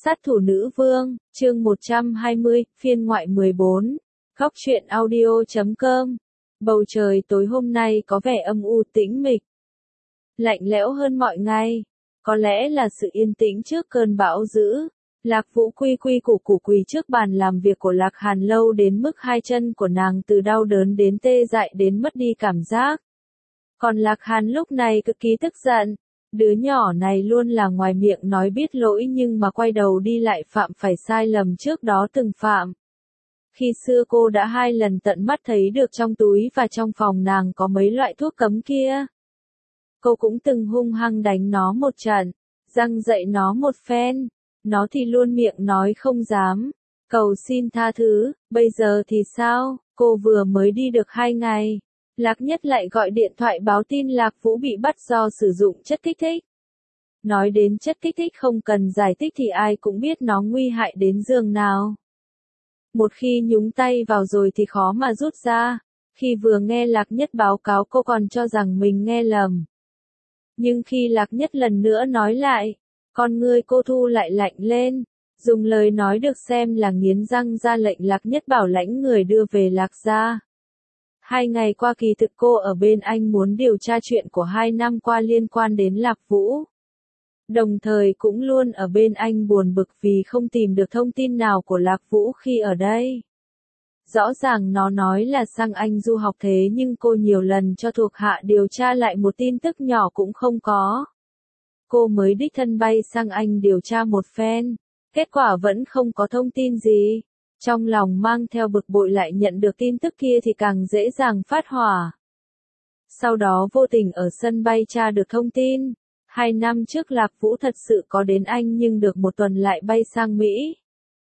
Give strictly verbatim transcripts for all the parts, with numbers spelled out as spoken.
Sát thủ nữ vương, chương một trăm hai mươi, phiên ngoại mười bốn. Góc truyện audio chấm com. Bầu trời tối hôm nay có vẻ âm u tĩnh mịch. Lạnh lẽo hơn mọi ngày. Có lẽ là sự yên tĩnh trước cơn bão dữ. Lạc Vũ quy quy củ củ quỳ trước bàn làm việc của Lạc Hàn lâu đến mức hai chân của nàng từ đau đớn đến tê dại đến mất đi cảm giác. Còn Lạc Hàn lúc này cực kỳ tức giận. Đứa nhỏ này luôn là ngoài miệng nói biết lỗi nhưng mà quay đầu đi lại phạm phải sai lầm trước đó từng phạm. Khi xưa cô đã hai lần tận mắt thấy được trong túi và trong phòng nàng có mấy loại thuốc cấm kia. Cô cũng từng hung hăng đánh nó một trận, răng dạy nó một phen. Nó thì luôn miệng nói không dám, cầu xin tha thứ. Bây giờ thì sao, cô vừa mới đi được hai ngày. Lạc Nhất lại gọi điện thoại báo tin Lạc Vũ bị bắt do sử dụng chất kích thích. Nói đến chất kích thích không cần giải thích thì ai cũng biết nó nguy hại đến giường nào. Một khi nhúng tay vào rồi thì khó mà rút ra. Khi vừa nghe Lạc Nhất báo cáo cô còn cho rằng mình nghe lầm. Nhưng khi Lạc Nhất lần nữa nói lại, con ngươi cô thu lại lạnh lên. Dùng lời nói được xem là nghiến răng ra lệnh Lạc Nhất bảo lãnh người đưa về Lạc gia. Hai ngày qua kỳ thực cô ở bên anh muốn điều tra chuyện của hai năm qua liên quan đến Lạc Vũ. Đồng thời cũng luôn ở bên anh buồn bực vì không tìm được thông tin nào của Lạc Vũ khi ở đây. Rõ ràng nó nói là sang Anh du học thế nhưng cô nhiều lần cho thuộc hạ điều tra lại một tin tức nhỏ cũng không có. Cô mới đích thân bay sang Anh điều tra một phen, kết quả vẫn không có thông tin gì. Trong lòng mang theo bực bội lại nhận được tin tức kia thì càng dễ dàng phát hỏa. Sau đó vô tình ở sân bay tra được thông tin. Hai năm trước Lạc Vũ thật sự có đến Anh nhưng được một tuần lại bay sang Mỹ.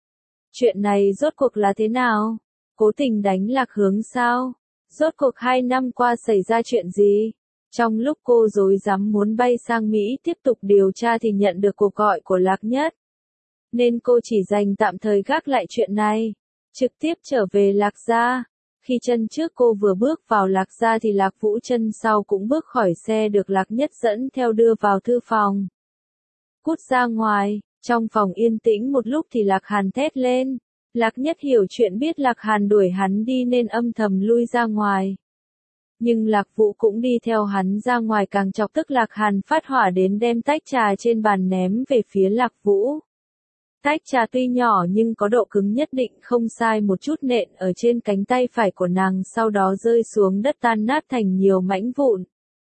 Chuyện này rốt cuộc là thế nào? Cố tình đánh lạc hướng sao? Rốt cuộc hai năm qua xảy ra chuyện gì? Trong lúc cô rối rắm muốn bay sang Mỹ tiếp tục điều tra thì nhận được cuộc gọi của Lạc Nhất. Nên cô chỉ dành tạm thời gác lại chuyện này, trực tiếp trở về Lạc gia. Khi chân trước cô vừa bước vào Lạc gia thì Lạc Vũ chân sau cũng bước khỏi xe được Lạc Nhất dẫn theo đưa vào thư phòng. Cút ra ngoài, trong phòng yên tĩnh một lúc thì Lạc Hàn thét lên. Lạc Nhất hiểu chuyện biết Lạc Hàn đuổi hắn đi nên âm thầm lui ra ngoài. Nhưng Lạc Vũ cũng đi theo hắn ra ngoài càng chọc tức Lạc Hàn phát hỏa đến đem tách trà trên bàn ném về phía Lạc Vũ. Tách trà tuy nhỏ nhưng có độ cứng nhất định không sai một chút nện ở trên cánh tay phải của nàng sau đó rơi xuống đất tan nát thành nhiều mảnh vụn.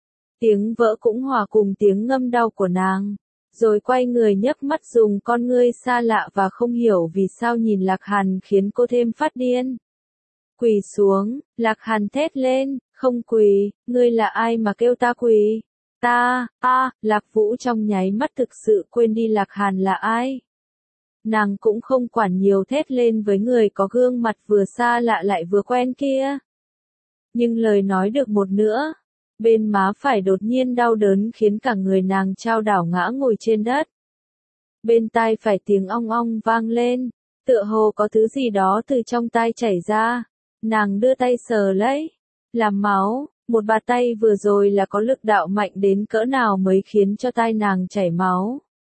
Tiếng vỡ cũng hòa cùng tiếng ngâm đau của nàng. Rồi quay người nhấc mắt dùng con ngươi xa lạ và không hiểu vì sao nhìn Lạc Hàn khiến cô thêm phát điên. Quỳ xuống, Lạc Hàn thét lên, không quỳ, ngươi là ai mà kêu ta quỳ? Ta, a, Lạc Vũ trong nháy mắt thực sự quên đi Lạc Hàn là ai. Nàng cũng không quản nhiều thét lên với người có gương mặt vừa xa lạ lại vừa quen kia. Nhưng lời nói được một nữa, bên má phải đột nhiên đau đớn khiến cả người nàng chao đảo ngã ngồi trên đất. Bên tai phải tiếng ong ong vang lên, tựa hồ có thứ gì đó từ trong tai chảy ra. Nàng đưa tay sờ lấy, làm máu, một bàn tay vừa rồi là có lực đạo mạnh đến cỡ nào mới khiến cho tai nàng chảy máu.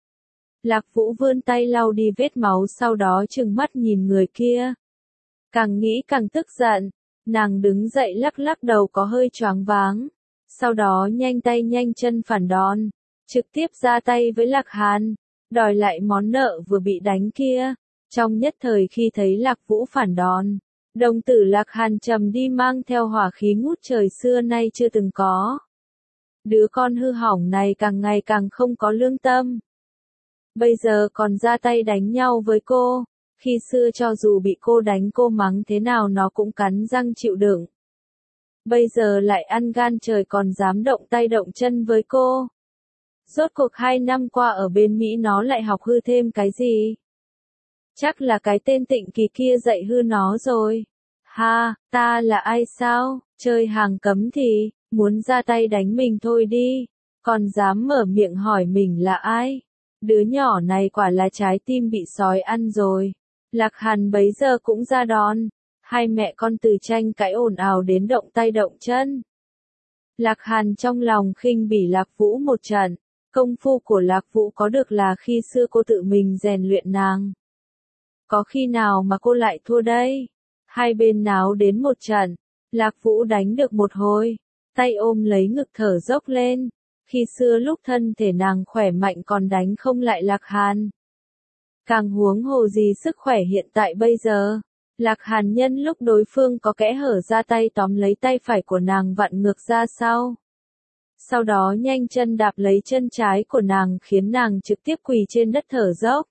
Lạc Vũ vươn tay lau đi vết máu sau đó trừng mắt nhìn người kia. Càng nghĩ càng tức giận, nàng đứng dậy lắc lắc đầu có hơi choáng váng. Sau đó nhanh tay nhanh chân phản đòn, trực tiếp ra tay với Lạc Hàn, đòi lại món nợ vừa bị đánh kia. Trong nhất thời khi thấy Lạc Vũ phản đòn, đồng tử Lạc Hàn trầm đi mang theo hỏa khí ngút trời xưa nay chưa từng có. Đứa con hư hỏng này càng ngày càng không có lương tâm. Bây giờ còn ra tay đánh nhau với cô, khi xưa cho dù bị cô đánh cô mắng thế nào nó cũng cắn răng chịu đựng. Bây giờ lại ăn gan trời còn dám động tay động chân với cô. Rốt cuộc hai năm qua ở bên Mỹ nó lại học hư thêm cái gì? Chắc là cái tên Tịnh Kỳ kia dạy hư nó rồi. Ha, ta là ai sao? Chơi hàng cấm thì, muốn ra tay đánh mình thôi đi. Còn dám mở miệng hỏi mình là ai? Đứa nhỏ này quả là trái tim bị sói ăn rồi. Lạc Hàn bấy giờ cũng ra đón. Hai mẹ con từ tranh cãi ồn ào đến động tay động chân. Lạc Hàn trong lòng khinh bỉ Lạc Vũ một trận, Công phu của Lạc Vũ có được là khi xưa cô tự mình rèn luyện nàng. Có khi nào mà cô lại thua đây? Hai bên náo đến một trận, Lạc Vũ đánh được một hồi, tay ôm lấy ngực thở dốc lên. Khi xưa lúc thân thể nàng khỏe mạnh còn đánh không lại Lạc Hàn. Càng huống hồ gì sức khỏe hiện tại bây giờ. Lạc Hàn nhân lúc đối phương có kẽ hở ra tay tóm lấy tay phải của nàng vặn ngược ra sau. Sau đó nhanh chân đạp lấy chân trái của nàng khiến nàng trực tiếp quỳ trên đất thở dốc.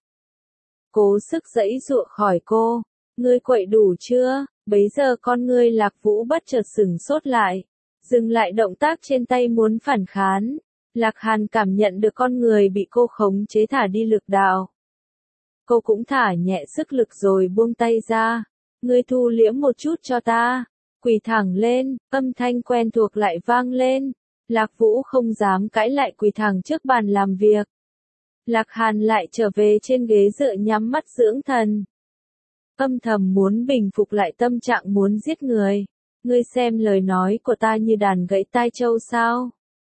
Cố sức giãy giụa khỏi cô. Ngươi quậy đủ chưa? Bấy giờ con ngươi Lạc Vũ bất chợt sửng sốt lại. Dừng lại động tác trên tay muốn phản kháng. Lạc Hàn cảm nhận được con người bị cô khống chế thả đi lực đạo. Cô cũng thả nhẹ sức lực rồi buông tay ra. Ngươi thu liễm một chút cho ta. Quỳ thẳng lên, âm thanh quen thuộc lại vang lên. Lạc Vũ không dám cãi lại quỳ thẳng trước bàn làm việc. Lạc Hàn lại trở về trên ghế dựa nhắm mắt dưỡng thần. Âm thầm muốn bình phục lại tâm trạng muốn giết người. Ngươi xem lời nói của ta như đàn gãy tai trâu sao?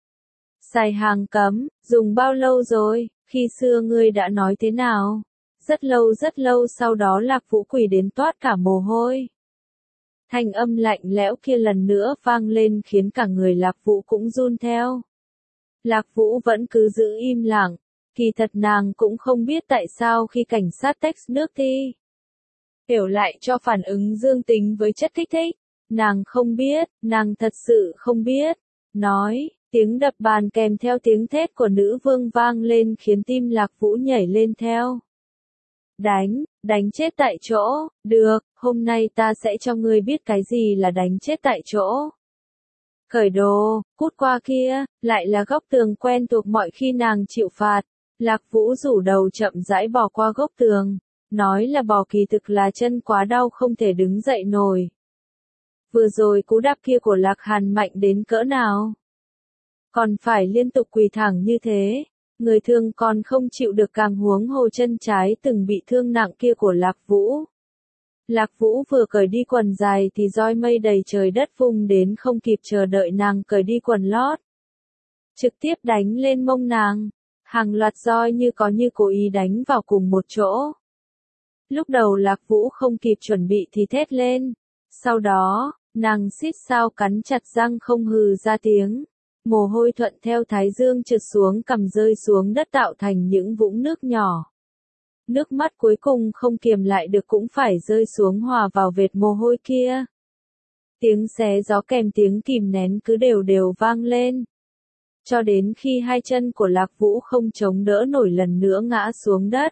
Xài hàng cấm, dùng bao lâu rồi, khi xưa ngươi đã nói thế nào? Rất lâu rất lâu sau đó Lạc Vũ quỳ đến toát cả mồ hôi. Thanh âm lạnh lẽo kia lần nữa vang lên khiến cả người Lạc Vũ cũng run theo. Lạc Vũ vẫn cứ giữ im lặng, kỳ thật nàng cũng không biết tại sao khi cảnh sát test nước thi. Tiểu lại cho phản ứng dương tính với chất kích thích. Nàng không biết, nàng thật sự không biết. Nói, tiếng đập bàn kèm theo tiếng thét của nữ vương vang lên khiến tim Lạc Vũ nhảy lên theo. Đánh, đánh chết tại chỗ, được, hôm nay ta sẽ cho ngươi biết cái gì là đánh chết tại chỗ. Khởi đồ, cút qua kia, lại là góc tường quen thuộc mọi khi nàng chịu phạt. Lạc Vũ rủ đầu chậm rãi bò qua góc tường, nói là bò kỳ thực là chân quá đau không thể đứng dậy nổi. Vừa rồi cú đạp kia của Lạc Hàn mạnh đến cỡ nào? Còn phải liên tục quỳ thẳng như thế. Người thương còn không chịu được càng huống hồ chân trái từng bị thương nặng kia của Lạc Vũ. Lạc Vũ vừa cởi đi quần dài thì roi mây đầy trời đất vung đến không kịp chờ đợi nàng cởi đi quần lót. Trực tiếp đánh lên mông nàng. Hàng loạt roi như có như cố ý đánh vào cùng một chỗ. Lúc đầu Lạc Vũ không kịp chuẩn bị thì thét lên. Sau đó, nàng xít sao cắn chặt răng không hừ ra tiếng. Mồ hôi thuận theo thái dương trượt xuống cằm rơi xuống đất tạo thành những vũng nước nhỏ. Nước mắt cuối cùng không kiềm lại được cũng phải rơi xuống hòa vào vệt mồ hôi kia. Tiếng xé gió kèm tiếng kìm nén cứ đều đều vang lên. Cho đến khi hai chân của Lạc Vũ không chống đỡ nổi lần nữa ngã xuống đất.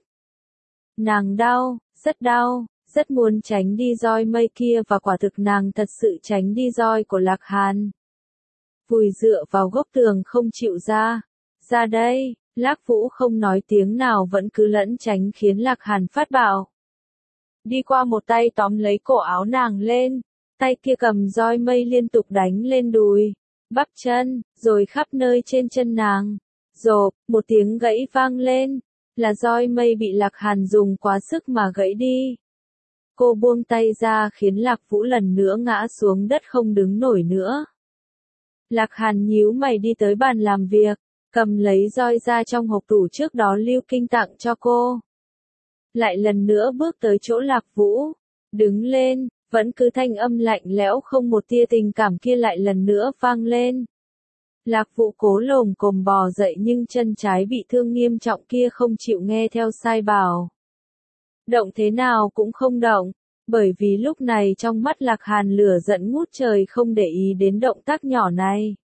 Nàng đau, rất đau, rất muốn tránh đi roi mây kia và quả thực nàng thật sự tránh đi roi của Lạc Hàn. Vùi dựa vào gốc tường không chịu ra. Ra đây, Lạc Vũ không nói tiếng nào vẫn cứ lẫn tránh khiến Lạc Hàn phát bạo. Đi qua một tay tóm lấy cổ áo nàng lên, tay kia cầm roi mây liên tục đánh lên đùi, bắp chân, rồi khắp nơi trên chân nàng. Rộp, một tiếng gãy vang lên, là roi mây bị Lạc Hàn dùng quá sức mà gãy đi. Cô buông tay ra khiến Lạc Vũ lần nữa ngã xuống đất không đứng nổi nữa. Lạc Hàn nhíu mày đi tới bàn làm việc, cầm lấy roi ra trong hộp tủ trước đó Lưu Kinh tặng cho cô. Lại lần nữa bước tới chỗ Lạc Vũ, đứng lên, vẫn cứ thanh âm lạnh lẽo không một tia tình cảm kia lại lần nữa vang lên. Lạc Vũ cố lồm cồm bò dậy nhưng chân trái bị thương nghiêm trọng kia không chịu nghe theo sai bảo. Động thế nào cũng không động, bởi vì lúc này trong mắt Lạc Hàn lửa giận ngút trời không để ý đến động tác nhỏ này.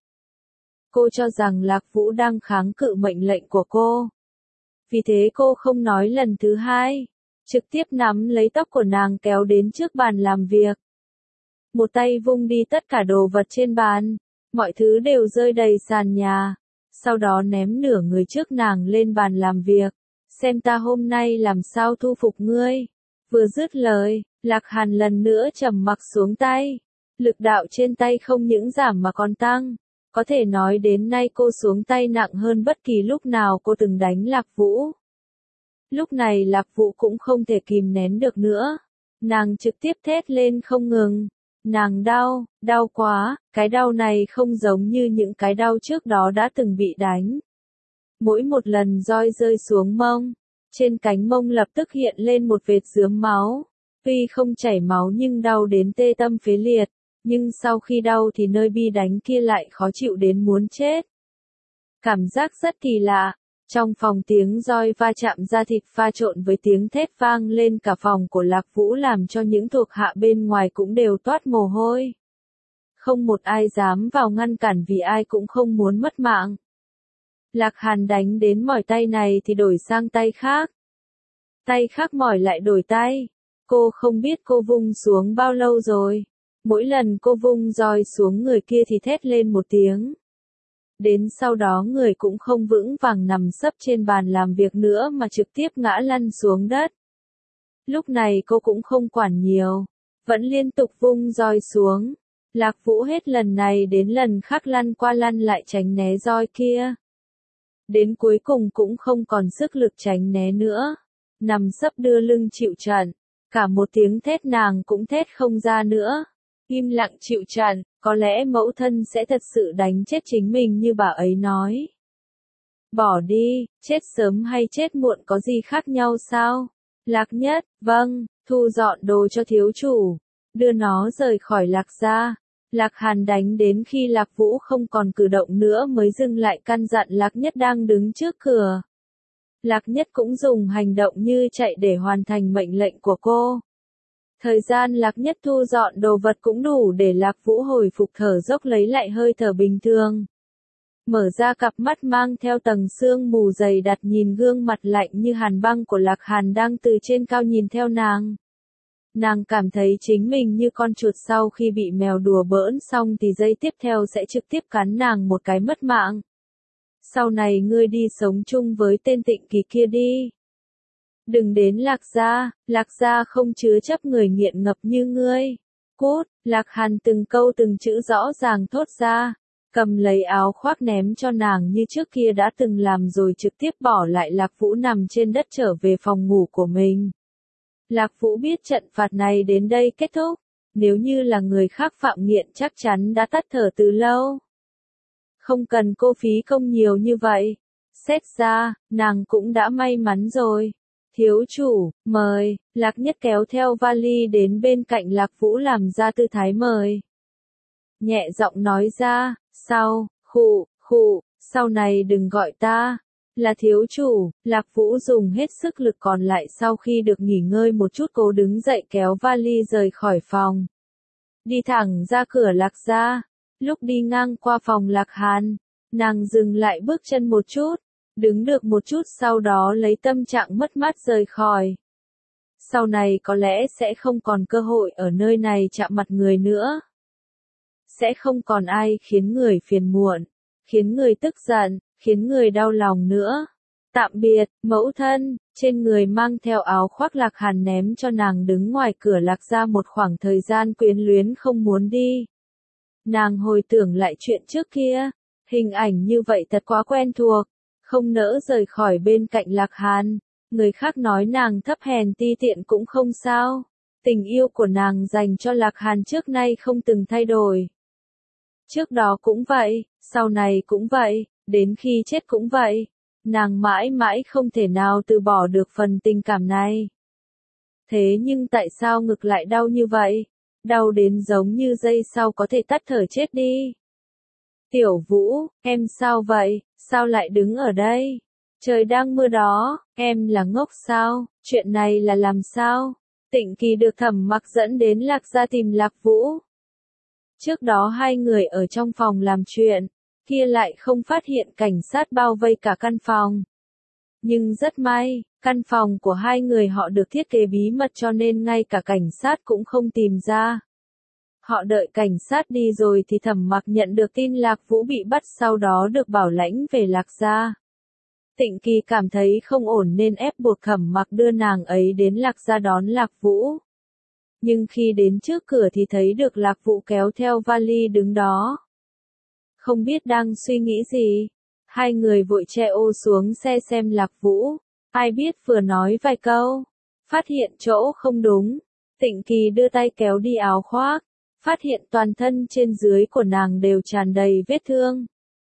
Cô cho rằng Lạc Vũ đang kháng cự mệnh lệnh của cô. Vì thế cô không nói lần thứ hai, trực tiếp nắm lấy tóc của nàng kéo đến trước bàn làm việc. Một tay vung đi tất cả đồ vật trên bàn, mọi thứ đều rơi đầy sàn nhà, sau đó ném nửa người trước nàng lên bàn làm việc, xem ta hôm nay làm sao thu phục ngươi. Vừa dứt lời, Lạc Hàn lần nữa trầm mặc xuống tay, lực đạo trên tay không những giảm mà còn tăng. Có thể nói đến nay cô xuống tay nặng hơn bất kỳ lúc nào cô từng đánh Lạc Vũ. Lúc này Lạc Vũ cũng không thể kìm nén được nữa. Nàng trực tiếp thét lên không ngừng. Nàng đau, đau quá, cái đau này không giống như những cái đau trước đó đã từng bị đánh. Mỗi một lần roi rơi xuống mông, trên cánh mông lập tức hiện lên một vệt rướm máu. Tuy không chảy máu nhưng đau đến tê tâm phế liệt, nhưng sau khi đau thì nơi bi đánh kia lại khó chịu đến muốn chết. Cảm giác rất kỳ lạ. Trong phòng tiếng roi va chạm da thịt pha trộn với tiếng thét vang lên cả phòng của Lạc Vũ làm cho những thuộc hạ bên ngoài cũng đều toát mồ hôi. Không một ai dám vào ngăn cản vì ai cũng không muốn mất mạng. Lạc Hàn đánh đến mỏi tay này thì đổi sang tay khác. Tay khác mỏi lại đổi tay. Cô không biết cô vung xuống bao lâu rồi. Mỗi lần cô vung roi xuống người kia thì thét lên một tiếng. Đến sau đó người cũng không vững vàng nằm sấp trên bàn làm việc nữa mà trực tiếp ngã lăn xuống đất. Lúc này cô cũng không quản nhiều, vẫn liên tục vung roi xuống. Lạc Vũ hết lần này đến lần khác lăn qua lăn lại tránh né roi kia. Đến cuối cùng cũng không còn sức lực tránh né nữa. Nằm sấp đưa lưng chịu trận, cả một tiếng thét nàng cũng thét không ra nữa. Im lặng chịu trận, có lẽ mẫu thân sẽ thật sự đánh chết chính mình như bà ấy nói. Bỏ đi, chết sớm hay chết muộn có gì khác nhau sao? Lạc Nhất, vâng, thu dọn đồ cho thiếu chủ, đưa nó rời khỏi Lạc gia. Lạc Hàn đánh đến khi Lạc Vũ không còn cử động nữa mới dừng lại căn dặn Lạc Nhất đang đứng trước cửa. Lạc Nhất cũng dùng hành động như chạy để hoàn thành mệnh lệnh của cô. Thời gian Lạc Nhất thu dọn đồ vật cũng đủ để Lạc Vũ hồi phục thở dốc lấy lại hơi thở bình thường. Mở ra cặp mắt mang theo tầng sương mù dày đặt nhìn gương mặt lạnh như hàn băng của Lạc Hàn đang từ trên cao nhìn theo nàng. Nàng cảm thấy chính mình như con chuột sau khi bị mèo đùa bỡn xong thì giây tiếp theo sẽ trực tiếp cắn nàng một cái mất mạng. Sau này ngươi đi sống chung với tên Tịnh Kỳ kia đi. Đừng đến Lạc gia, Lạc gia không chứa chấp người nghiện ngập như ngươi. Cút, Lạc Hàn từng câu từng chữ rõ ràng thốt ra, cầm lấy áo khoác ném cho nàng như trước kia đã từng làm rồi trực tiếp bỏ lại Lạc Vũ nằm trên đất trở về phòng ngủ của mình. Lạc Vũ biết trận phạt này đến đây kết thúc, nếu như là người khác phạm nghiện chắc chắn đã tắt thở từ lâu. Không cần cô phí công nhiều như vậy. Xét ra, nàng cũng đã may mắn rồi. Thiếu chủ, mời, Lạc Nhất kéo theo vali đến bên cạnh Lạc Vũ làm ra tư thái mời. Nhẹ giọng nói ra, sau, khụ, khụ, sau này đừng gọi ta là thiếu chủ. Lạc Vũ dùng hết sức lực còn lại sau khi được nghỉ ngơi một chút cố đứng dậy kéo vali rời khỏi phòng. Đi thẳng ra cửa Lạc gia. Lúc đi ngang qua phòng Lạc Hàn, nàng dừng lại bước chân một chút, đứng được một chút sau đó lấy tâm trạng mất mát rời khỏi. Sau này có lẽ sẽ không còn cơ hội ở nơi này chạm mặt người nữa. Sẽ không còn ai khiến người phiền muộn, khiến người tức giận, khiến người đau lòng nữa. Tạm biệt, mẫu thân, trên người mang theo áo khoác Lạc Hàn ném cho nàng đứng ngoài cửa Lạc gia một khoảng thời gian quyến luyến không muốn đi. Nàng hồi tưởng lại chuyện trước kia, hình ảnh như vậy thật quá quen thuộc, không nỡ rời khỏi bên cạnh Lạc Hàn. Người khác nói nàng thấp hèn ti tiện cũng không sao, tình yêu của nàng dành cho Lạc Hàn trước nay không từng thay đổi. Trước đó cũng vậy, sau này cũng vậy, đến khi chết cũng vậy, nàng mãi mãi không thể nào từ bỏ được phần tình cảm này. Thế nhưng tại sao ngực lại đau như vậy? Đau đến giống như giây sau có thể tắt thở chết đi. Tiểu Vũ, em sao vậy, sao lại đứng ở đây? Trời đang mưa đó, em là ngốc sao, chuyện này là làm sao? Tịnh Kỳ được Thẩm Mặc dẫn đến Lạc gia tìm Lạc Vũ. Trước đó hai người ở trong phòng làm chuyện, kia lại không phát hiện cảnh sát bao vây cả căn phòng. Nhưng rất may, căn phòng của hai người họ được thiết kế bí mật cho nên ngay cả cảnh sát cũng không tìm ra. Họ đợi cảnh sát đi rồi thì Thẩm Mặc nhận được tin Lạc Vũ bị bắt sau đó được bảo lãnh về Lạc gia. Tịnh Kỳ cảm thấy không ổn nên ép buộc Thẩm Mặc đưa nàng ấy đến Lạc gia đón Lạc Vũ. Nhưng khi đến trước cửa thì thấy được Lạc Vũ kéo theo vali đứng đó. Không biết đang suy nghĩ gì, hai người vội che ô xuống xe xem Lạc Vũ. Ai biết vừa nói vài câu, phát hiện chỗ không đúng, Tịnh Kỳ đưa tay kéo đi áo khoác, phát hiện toàn thân trên dưới của nàng đều tràn đầy vết thương.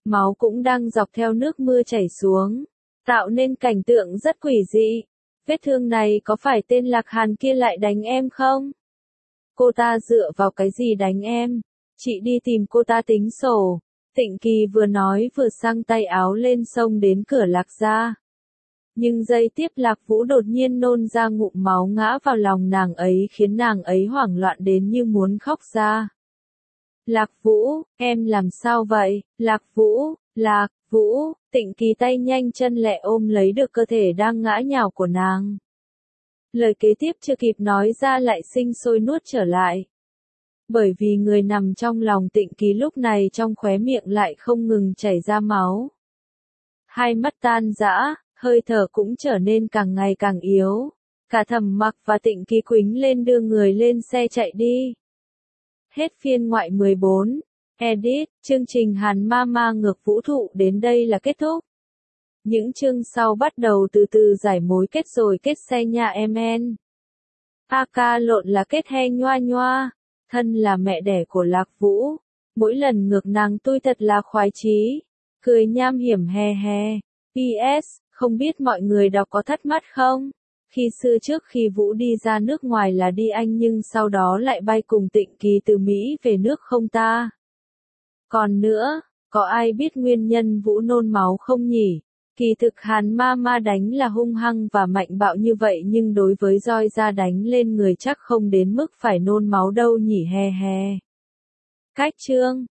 máu cũng đang dọc theo nước mưa chảy xuống, tạo nên cảnh tượng rất quỷ dị. Vết thương này có phải tên Lạc Hàn kia lại đánh em không? Cô ta dựa vào cái gì đánh em? Chị đi tìm cô ta tính sổ. Tịnh Kỳ vừa nói vừa sang tay áo lên xông đến cửa Lạc gia. Nhưng giây tiếp Lạc Vũ đột nhiên nôn ra ngụm máu ngã vào lòng nàng ấy khiến nàng ấy hoảng loạn đến như muốn khóc ra. Lạc Vũ, em làm sao vậy? Lạc Vũ, Lạc Vũ, Tịnh Kỳ tay nhanh chân lẹ ôm lấy được cơ thể đang ngã nhào của nàng. Lời kế tiếp chưa kịp nói ra lại sinh sôi nuốt trở lại. Bởi vì người nằm trong lòng Tịnh Kỳ lúc này trong khóe miệng lại không ngừng chảy ra máu. Hai mắt tan rã, hơi thở cũng trở nên càng ngày càng yếu. Cả Thẩm Mặc và Tịnh Kỳ quýnh lên đưa người lên xe chạy đi. Hết phiên ngoại mười bốn. Edit, chương trình Hàn Mama ngược vũ thụ đến đây là kết thúc. Những chương sau bắt đầu từ từ giải mối kết rồi kết xe nha em en. A ca lộn là kết he nhoa nhoa. Thân là mẹ đẻ của Lạc Vũ. Mỗi lần ngược nàng tôi thật là khoái chí. Cười nham hiểm he he. pê ét, không biết mọi người đọc có thắc mắc không? Khi xưa trước khi Vũ đi ra nước ngoài là đi Anh nhưng sau đó lại bay cùng Tịnh Kỳ từ Mỹ về nước không ta? Còn nữa, có ai biết nguyên nhân Vũ nôn máu không nhỉ? Kỳ thực Hàn Mama đánh là hung hăng và mạnh bạo như vậy nhưng đối với roi da đánh lên người chắc không đến mức phải nôn máu đâu nhỉ he he. Cách chương